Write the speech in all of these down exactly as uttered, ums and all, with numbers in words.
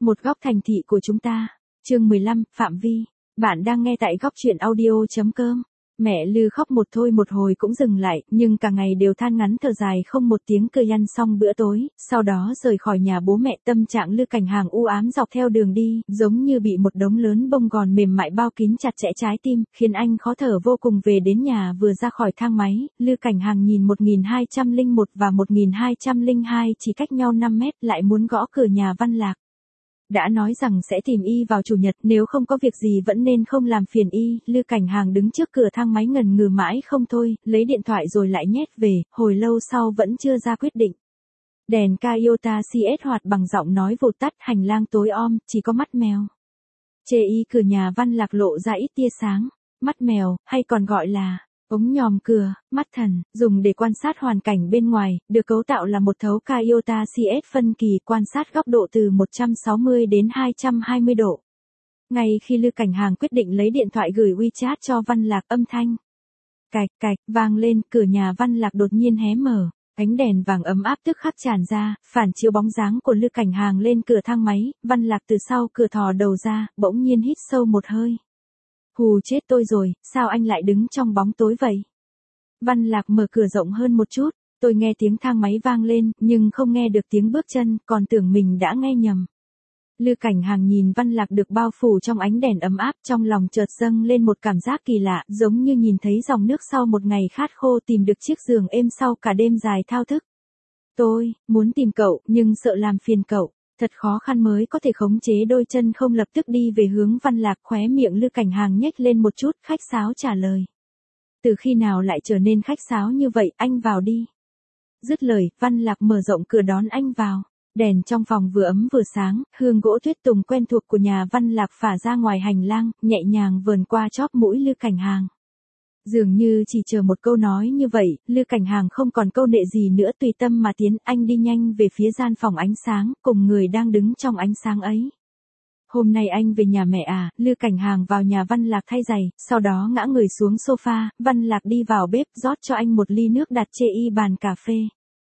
Một góc thành thị của chúng ta. Chương mười lăm, Phạm Vi. Bạn đang nghe tại góc truyện audio chấm com. Mẹ Lư khóc một thôi một hồi cũng dừng lại, nhưng cả ngày đều than ngắn thở dài không một tiếng cười ăn xong bữa tối, sau đó rời khỏi nhà bố mẹ. Tâm trạng Lư Cảnh Hàng u ám dọc theo đường đi, giống như bị một đống lớn bông gòn mềm mại bao kín chặt chẽ trái tim, khiến anh khó thở vô cùng. Về đến nhà vừa ra khỏi thang máy, Lư Cảnh Hàng nhìn một nghìn hai trăm lẻ một và một nghìn hai trăm lẻ hai chỉ cách nhau năm mét, lại muốn gõ cửa nhà Văn Lạc. Đã nói rằng sẽ tìm y vào chủ nhật, nếu không có việc gì vẫn nên không làm phiền y. Lư Cảnh Hàng đứng trước cửa thang máy ngần ngừ mãi không thôi, lấy điện thoại rồi lại nhét về, hồi lâu sau vẫn chưa ra quyết định. Đèn Toyota xê ét hoạt bằng giọng nói vụt tắt, hành lang tối om, chỉ có mắt mèo. Chê y cửa nhà Văn Lạc lộ ra ít tia sáng. Mắt mèo, hay còn gọi là ống nhòm cửa, mắt thần, dùng để quan sát hoàn cảnh bên ngoài, được cấu tạo là một thấu Toyota xê ét phân kỳ, quan sát góc độ từ một trăm sáu mươi đến hai trăm hai mươi độ. Ngay khi Lư Cảnh Hàng quyết định lấy điện thoại gửi WeChat cho Văn Lạc, âm thanh cạch cạch vang lên, cửa nhà Văn Lạc đột nhiên hé mở, ánh đèn vàng ấm áp tức khắc tràn ra, phản chiếu bóng dáng của Lư Cảnh Hàng lên cửa thang máy. Văn Lạc từ sau cửa thò đầu ra, bỗng nhiên hít sâu một hơi. Hù chết tôi rồi, sao anh lại đứng trong bóng tối vậy? Văn Lạc mở cửa rộng hơn một chút, tôi nghe tiếng thang máy vang lên, nhưng không nghe được tiếng bước chân, còn tưởng mình đã nghe nhầm. Lư Cảnh Hàng nhìn Văn Lạc được bao phủ trong ánh đèn ấm áp, trong lòng chợt dâng lên một cảm giác kỳ lạ, giống như nhìn thấy dòng nước sau một ngày khát khô, tìm được chiếc giường êm sau cả đêm dài thao thức. Tôi muốn tìm cậu, nhưng sợ làm phiền cậu. Thật khó khăn mới có thể khống chế đôi chân không lập tức đi về hướng Văn Lạc. Khóe miệng Lư Cảnh Hàng nhếch lên một chút, khách sáo trả lời. Từ khi nào lại trở nên khách sáo như vậy, anh vào đi. Dứt lời, Văn Lạc mở rộng cửa đón anh vào. Đèn trong phòng vừa ấm vừa sáng, hương gỗ tuyết tùng quen thuộc của nhà Văn Lạc phả ra ngoài hành lang, nhẹ nhàng vờn qua chóp mũi Lư Cảnh Hàng. Dường như chỉ chờ một câu nói như vậy, Lư Cảnh Hàng không còn câu nệ gì nữa, tùy tâm mà tiến. Anh đi nhanh về phía gian phòng ánh sáng, cùng người đang đứng trong ánh sáng ấy. Hôm nay anh về nhà mẹ à? Lư Cảnh Hàng vào nhà Văn Lạc thay giày, sau đó ngã người xuống sofa. Văn Lạc đi vào bếp rót cho anh một ly nước, đặt chê y bàn cà phê.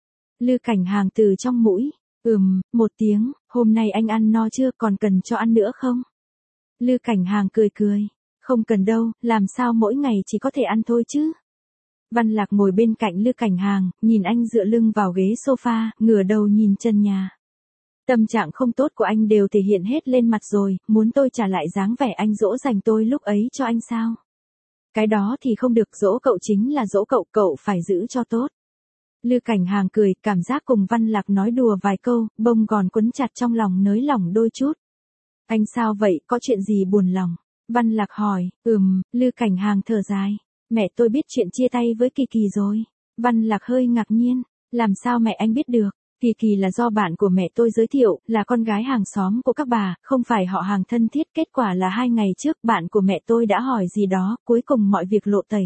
Lư Cảnh Hàng từ trong mũi, ừm, một tiếng. Hôm nay anh ăn no chưa, còn cần cho ăn nữa không? Lư Cảnh Hàng cười cười. Không cần đâu, làm sao mỗi ngày chỉ có thể ăn thôi chứ. Văn Lạc ngồi bên cạnh Lư Cảnh Hàng, nhìn anh dựa lưng vào ghế sofa, ngửa đầu nhìn chân nhà. Tâm trạng không tốt của anh đều thể hiện hết lên mặt rồi, muốn tôi trả lại dáng vẻ anh dỗ dành tôi lúc ấy cho anh sao? Cái đó thì không được, dỗ cậu chính là dỗ cậu, cậu phải giữ cho tốt. Lư Cảnh Hàng cười, cảm giác cùng Văn Lạc nói đùa vài câu, bông gòn quấn chặt trong lòng nới lỏng đôi chút. Anh sao vậy, có chuyện gì buồn lòng? Văn Lạc hỏi. Ừm, Lư Cảnh Hàng thở dài. Mẹ tôi biết chuyện chia tay với Kỳ Kỳ rồi. Văn Lạc hơi ngạc nhiên. Làm sao mẹ anh biết được? Kỳ Kỳ là do bạn của mẹ tôi giới thiệu, là con gái hàng xóm của các bà, không phải họ hàng thân thiết. Kết quả là hai ngày trước bạn của mẹ tôi đã hỏi gì đó, cuối cùng mọi việc lộ tẩy.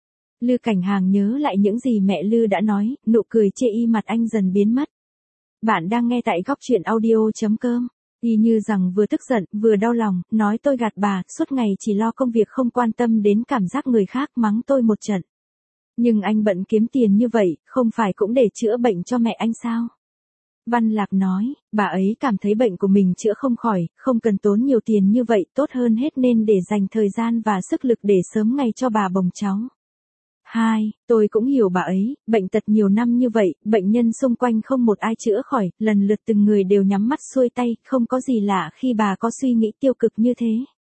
Lư Cảnh Hàng nhớ lại những gì mẹ Lư đã nói, nụ cười chê y mặt anh dần biến mất. Bạn đang nghe tại góc truyện audio chấm com. Y như rằng vừa tức giận, vừa đau lòng, nói tôi gạt bà, suốt ngày chỉ lo công việc không quan tâm đến cảm giác người khác, mắng tôi một trận. Nhưng anh bận kiếm tiền như vậy, không phải cũng để chữa bệnh cho mẹ anh sao? Văn Lạc nói, bà ấy cảm thấy bệnh của mình chữa không khỏi, không cần tốn nhiều tiền như vậy, tốt hơn hết nên để dành thời gian và sức lực để sớm ngày cho bà bồng cháu. Hai, tôi cũng hiểu bà ấy, bệnh tật nhiều năm như vậy, bệnh nhân xung quanh không một ai chữa khỏi, lần lượt từng người đều nhắm mắt xuôi tay, không có gì lạ khi bà có suy nghĩ tiêu cực như thế.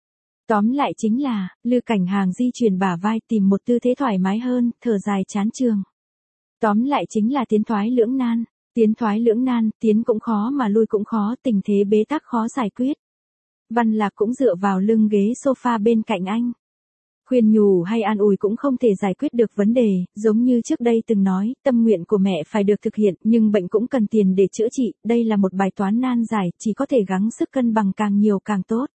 Tóm lại chính là, Lư Cảnh Hàng di chuyển bả vai, tìm một tư thế thoải mái hơn, thở dài chán trường. Tóm lại chính là tiến thoái lưỡng nan, tiến thoái lưỡng nan, tiến cũng khó mà lui cũng khó, tình thế bế tắc khó giải quyết. Văn Lạc cũng dựa vào lưng ghế sofa bên cạnh anh. Khuyên nhủ hay an ủi cũng không thể giải quyết được vấn đề, giống như trước đây từng nói, tâm nguyện của mẹ phải được thực hiện, nhưng bệnh cũng cần tiền để chữa trị, đây là một bài toán nan giải, chỉ có thể gắng sức cân bằng càng nhiều càng tốt.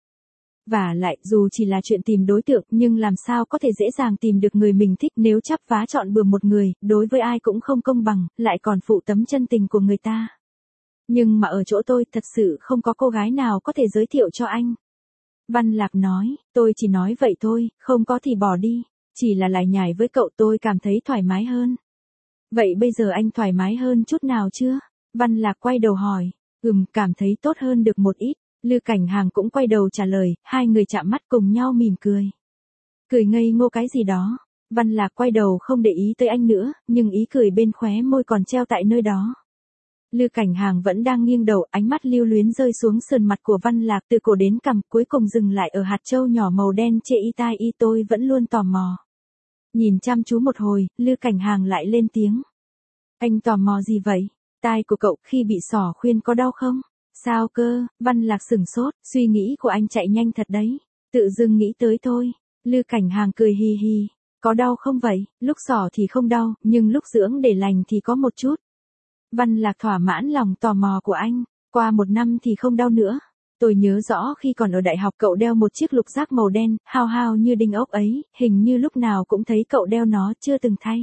Và lại, dù chỉ là chuyện tìm đối tượng, nhưng làm sao có thể dễ dàng tìm được người mình thích, nếu chắp vá chọn bừa một người, đối với ai cũng không công bằng, lại còn phụ tấm chân tình của người ta. Nhưng mà ở chỗ tôi, thật sự không có cô gái nào có thể giới thiệu cho anh. Văn Lạc nói, tôi chỉ nói vậy thôi, không có thì bỏ đi, chỉ là lải nhải với cậu tôi cảm thấy thoải mái hơn. Vậy bây giờ anh thoải mái hơn chút nào chưa? Văn Lạc quay đầu hỏi, ừm, cảm thấy tốt hơn được một ít. Lư Cảnh Hàng cũng quay đầu trả lời, hai người chạm mắt cùng nhau mỉm cười. Cười ngây ngô cái gì đó. Văn Lạc quay đầu không để ý tới anh nữa, nhưng ý cười bên khóe môi còn treo tại nơi đó. Lư Cảnh Hàng vẫn đang nghiêng đầu, ánh mắt lưu luyến rơi xuống sườn mặt của Văn Lạc từ cổ đến cằm, cuối cùng dừng lại ở hạt châu nhỏ màu đen chê y tai y. Tôi vẫn luôn tò mò. Nhìn chăm chú một hồi, Lư Cảnh Hàng lại lên tiếng. Anh tò mò gì vậy? Tai của cậu khi bị xỏ khuyên có đau không? Sao cơ? Văn Lạc sửng sốt, suy nghĩ của anh chạy nhanh thật đấy. Tự dưng nghĩ tới thôi. Lư Cảnh Hàng cười hì hì. Có đau không vậy? Lúc xỏ thì không đau, nhưng lúc dưỡng để lành thì có một chút. Văn Lạc thỏa mãn lòng tò mò của anh. Qua một năm thì không đau nữa. Tôi nhớ rõ khi còn ở đại học cậu đeo một chiếc lục giác màu đen, hao hao như đinh ốc ấy, hình như lúc nào cũng thấy cậu đeo nó chưa từng thay.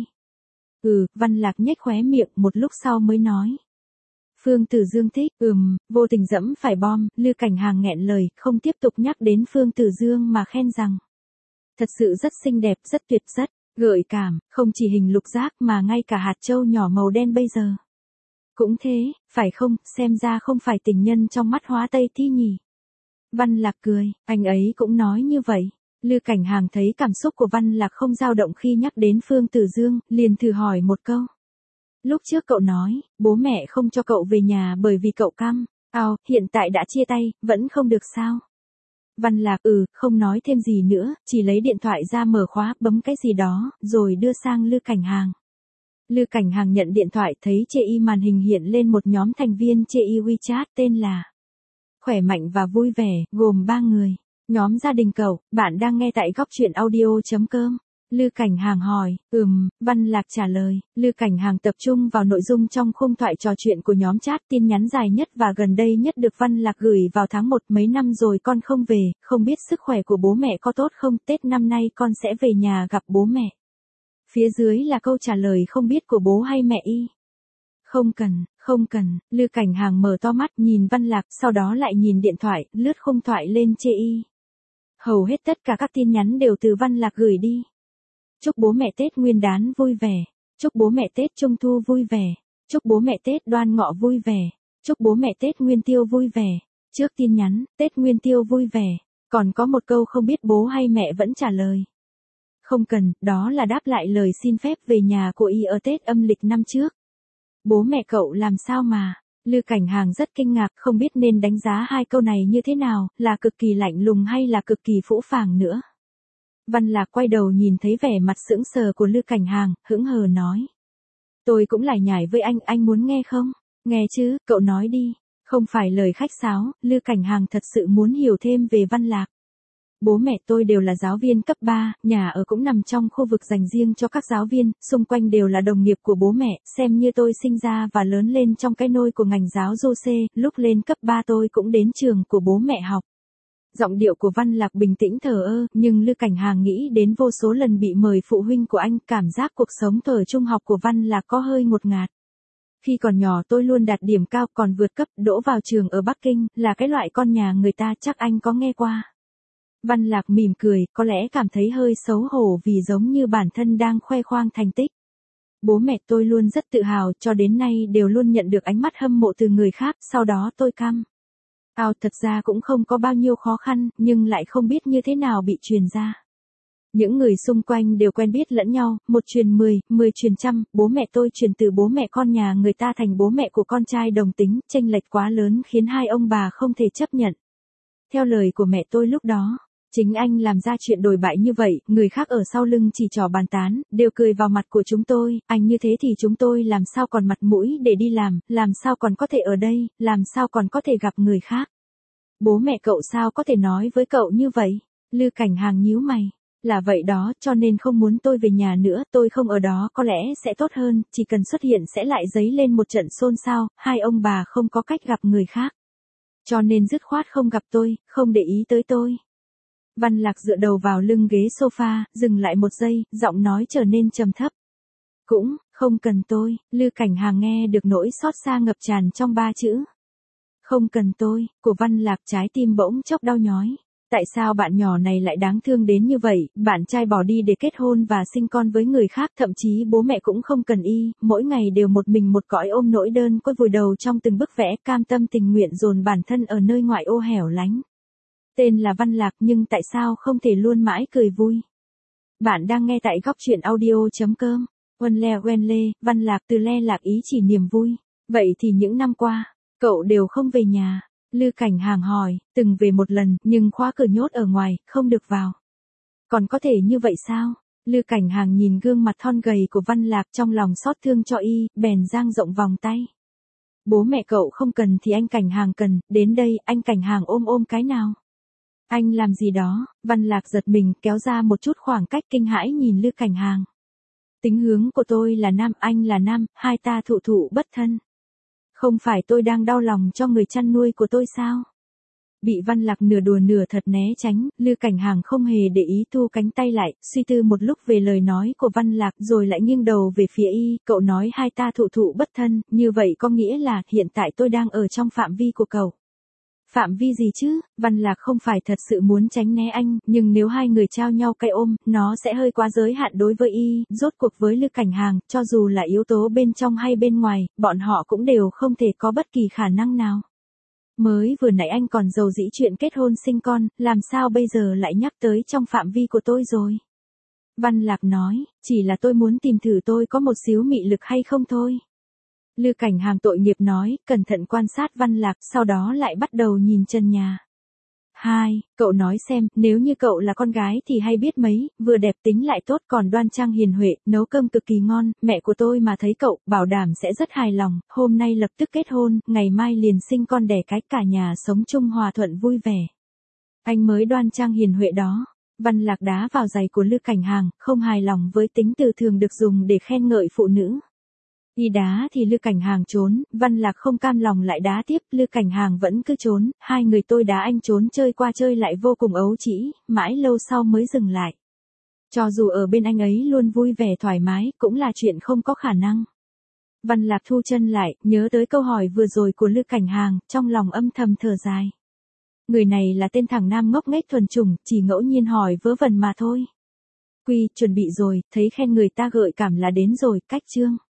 Ừ, Văn Lạc nhếch khóe miệng một lúc sau mới nói. Phương Tử Dương thích, ừm, vô tình dẫm phải bom. Lư Cảnh Hàng nghẹn lời, không tiếp tục nhắc đến Phương Tử Dương mà khen rằng. Thật sự rất xinh đẹp, rất tuyệt, rất gợi cảm, không chỉ hình lục giác mà ngay cả hạt châu nhỏ màu đen bây giờ. Cũng thế, phải không, xem ra không phải tình nhân trong mắt Hóa Tây Thi nhỉ. Văn Lạc cười, anh ấy cũng nói như vậy. Lư Cảnh Hàng thấy cảm xúc của Văn Lạc không dao động khi nhắc đến Phương Tử Dương, liền thử hỏi một câu. Lúc trước cậu nói, bố mẹ không cho cậu về nhà bởi vì cậu căm. Ao, hiện tại đã chia tay, vẫn không được sao? Văn Lạc ừ, không nói thêm gì nữa, chỉ lấy điện thoại ra mở khóa, bấm cái gì đó, rồi đưa sang Lư Cảnh Hàng. Lư Cảnh Hàng nhận điện thoại thấy chê y màn hình hiện lên một nhóm thành viên chê y WeChat tên là Khỏe Mạnh và Vui Vẻ, gồm ba người. Nhóm gia đình cậu, bạn đang nghe tại góc truyện audio.com. Lư Cảnh Hàng hỏi, ừm, Văn Lạc trả lời. Lư Cảnh Hàng tập trung vào nội dung trong khung thoại trò chuyện của nhóm chat. Tin nhắn dài nhất và gần đây nhất được Văn Lạc gửi vào tháng một. Mấy năm rồi con không về, không biết sức khỏe của bố mẹ có tốt không, Tết năm nay con sẽ về nhà gặp bố mẹ. Phía dưới là câu trả lời không biết của bố hay mẹ y. Không cần, không cần. Lư Cảnh Hàng mở to mắt nhìn Văn Lạc, sau đó lại nhìn điện thoại, lướt khung thoại lên chê y. Hầu hết tất cả các tin nhắn đều từ Văn Lạc gửi đi. Chúc bố mẹ Tết Nguyên đán vui vẻ. Chúc bố mẹ Tết Trung thu vui vẻ. Chúc bố mẹ Tết Đoan Ngọ vui vẻ. Chúc bố mẹ Tết Nguyên Tiêu vui vẻ. Trước tin nhắn, Tết Nguyên Tiêu vui vẻ. Còn có một câu không biết bố hay mẹ vẫn trả lời. Không cần, đó là đáp lại lời xin phép về nhà của y ở Tết âm lịch năm trước. Bố mẹ cậu làm sao mà? Lư Cảnh Hàng rất kinh ngạc, không biết nên đánh giá hai câu này như thế nào, là cực kỳ lạnh lùng hay là cực kỳ phũ phàng nữa. Văn Lạc quay đầu nhìn thấy vẻ mặt sững sờ của Lư Cảnh Hàng, hững hờ nói. Tôi cũng lải nhải với anh, anh muốn nghe không? Nghe chứ, cậu nói đi. Không phải lời khách sáo, Lư Cảnh Hàng thật sự muốn hiểu thêm về Văn Lạc. Bố mẹ tôi đều là giáo viên cấp ba, nhà ở cũng nằm trong khu vực dành riêng cho các giáo viên, xung quanh đều là đồng nghiệp của bố mẹ, xem như tôi sinh ra và lớn lên trong cái nôi của ngành giáo du xê, lúc lên cấp ba tôi cũng đến trường của bố mẹ học. Giọng điệu của Văn Lạc bình tĩnh thờ ơ, nhưng Lư Cảnh Hàng nghĩ đến vô số lần bị mời phụ huynh của anh, cảm giác cuộc sống thời trung học của Văn Lạc có hơi ngột ngạt. Khi còn nhỏ tôi luôn đạt điểm cao, còn vượt cấp, đỗ vào trường ở Bắc Kinh, là cái loại con nhà người ta, chắc anh có nghe qua. Văn Lạc mỉm cười, có lẽ cảm thấy hơi xấu hổ vì giống như bản thân đang khoe khoang thành tích. Bố mẹ tôi luôn rất tự hào, cho đến nay đều luôn nhận được ánh mắt hâm mộ từ người khác, sau đó tôi căm. Ao thật ra cũng không có bao nhiêu khó khăn, nhưng lại không biết như thế nào bị truyền ra. Những người xung quanh đều quen biết lẫn nhau, một truyền mười, mười truyền trăm, bố mẹ tôi truyền từ bố mẹ con nhà người ta thành bố mẹ của con trai đồng tính, chênh lệch quá lớn khiến hai ông bà không thể chấp nhận. Theo lời của mẹ tôi lúc đó, chính anh làm ra chuyện đồi bại như vậy, người khác ở sau lưng chỉ trỏ bàn tán, đều cười vào mặt của chúng tôi, anh như thế thì chúng tôi làm sao còn mặt mũi để đi làm, làm sao còn có thể ở đây, làm sao còn có thể gặp người khác. Bố mẹ cậu sao có thể nói với cậu như vậy? Lư Cảnh Hàng nhíu mày. Là vậy đó, cho nên không muốn tôi về nhà nữa, tôi không ở đó có lẽ sẽ tốt hơn, chỉ cần xuất hiện sẽ lại dấy lên một trận xôn xao, hai ông bà không có cách gặp người khác. Cho nên dứt khoát không gặp tôi, không để ý tới tôi. Văn Lạc dựa đầu vào lưng ghế sofa, dừng lại một giây, giọng nói trở nên trầm thấp. Cũng, không cần tôi. Lư Cảnh Hàng nghe được nỗi xót xa ngập tràn trong ba chữ. Không cần tôi, của Văn Lạc trái tim bỗng chốc đau nhói. Tại sao bạn nhỏ này lại đáng thương đến như vậy, bạn trai bỏ đi để kết hôn và sinh con với người khác, thậm chí bố mẹ cũng không cần y, mỗi ngày đều một mình một cõi ôm nỗi đơn côi vùi đầu trong từng bức vẽ, cam tâm tình nguyện dồn bản thân ở nơi ngoại ô hẻo lánh. Tên là Văn Lạc nhưng tại sao không thể luôn mãi cười vui? Bạn đang nghe tại góc truyện audio.com. Uân le quen lê, Văn Lạc từ le lạc ý chỉ niềm vui. Vậy thì những năm qua, cậu đều không về nhà. Lư Cảnh Hàng hỏi, từng về một lần, nhưng khóa cửa nhốt ở ngoài, không được vào. Còn có thể như vậy sao? Lư Cảnh Hàng nhìn gương mặt thon gầy của Văn Lạc trong lòng xót thương cho y, bèn dang rộng vòng tay. Bố mẹ cậu không cần thì anh Cảnh Hàng cần, đến đây, anh Cảnh Hàng ôm ôm cái nào. Anh làm gì đó? Văn Lạc giật mình, kéo ra một chút khoảng cách kinh hãi nhìn Lư Cảnh Hàng. Tính hướng của tôi là nam, anh là nam, hai ta thụ thụ bất thân. Không phải tôi đang đau lòng cho người chăn nuôi của tôi sao? Bị Văn Lạc nửa đùa nửa thật né tránh, Lư Cảnh Hàng không hề để ý thu cánh tay lại, suy tư một lúc về lời nói của Văn Lạc rồi lại nghiêng đầu về phía y, cậu nói hai ta thụ thụ bất thân, như vậy có nghĩa là hiện tại tôi đang ở trong phạm vi của cậu. Phạm vi gì chứ? Văn Lạc không phải thật sự muốn tránh né anh, nhưng nếu hai người trao nhau cái ôm, nó sẽ hơi quá giới hạn đối với y, rốt cuộc với Lư Cảnh Hàng, cho dù là yếu tố bên trong hay bên ngoài, bọn họ cũng đều không thể có bất kỳ khả năng nào. Mới vừa nãy anh còn dầu dĩ chuyện kết hôn sinh con, làm sao bây giờ lại nhắc tới trong phạm vi của tôi rồi? Văn Lạc nói, chỉ là tôi muốn tìm thử tôi có một xíu mị lực hay không thôi. Lư Cảnh Hàng tội nghiệp nói, cẩn thận quan sát Văn Lạc, sau đó lại bắt đầu nhìn chân nhà. Hai, cậu nói xem, nếu như cậu là con gái thì hay biết mấy, vừa đẹp tính lại tốt còn đoan trang hiền huệ, nấu cơm cực kỳ ngon, mẹ của tôi mà thấy cậu, bảo đảm sẽ rất hài lòng, hôm nay lập tức kết hôn, ngày mai liền sinh con đẻ cái, cả nhà sống chung hòa thuận vui vẻ. Anh mới đoan trang hiền huệ đó. Văn Lạc đá vào giày của Lư Cảnh Hàng, không hài lòng với tính từ thường được dùng để khen ngợi phụ nữ. Y đá thì Lư Cảnh Hàng trốn, Văn Lạc không cam lòng lại đá tiếp, Lư Cảnh Hàng vẫn cứ trốn, hai người tôi đá anh trốn chơi qua chơi lại vô cùng ấu trĩ, mãi lâu sau mới dừng lại. Cho dù ở bên anh ấy luôn vui vẻ thoải mái, cũng là chuyện không có khả năng. Văn Lạc thu chân lại, nhớ tới câu hỏi vừa rồi của Lư Cảnh Hàng, trong lòng âm thầm thở dài. Người này là tên thằng nam ngốc nghếch thuần chủng, chỉ ngẫu nhiên hỏi vớ vẩn mà thôi. Quy, chuẩn bị rồi, thấy khen người ta gợi cảm là đến rồi, cách chương.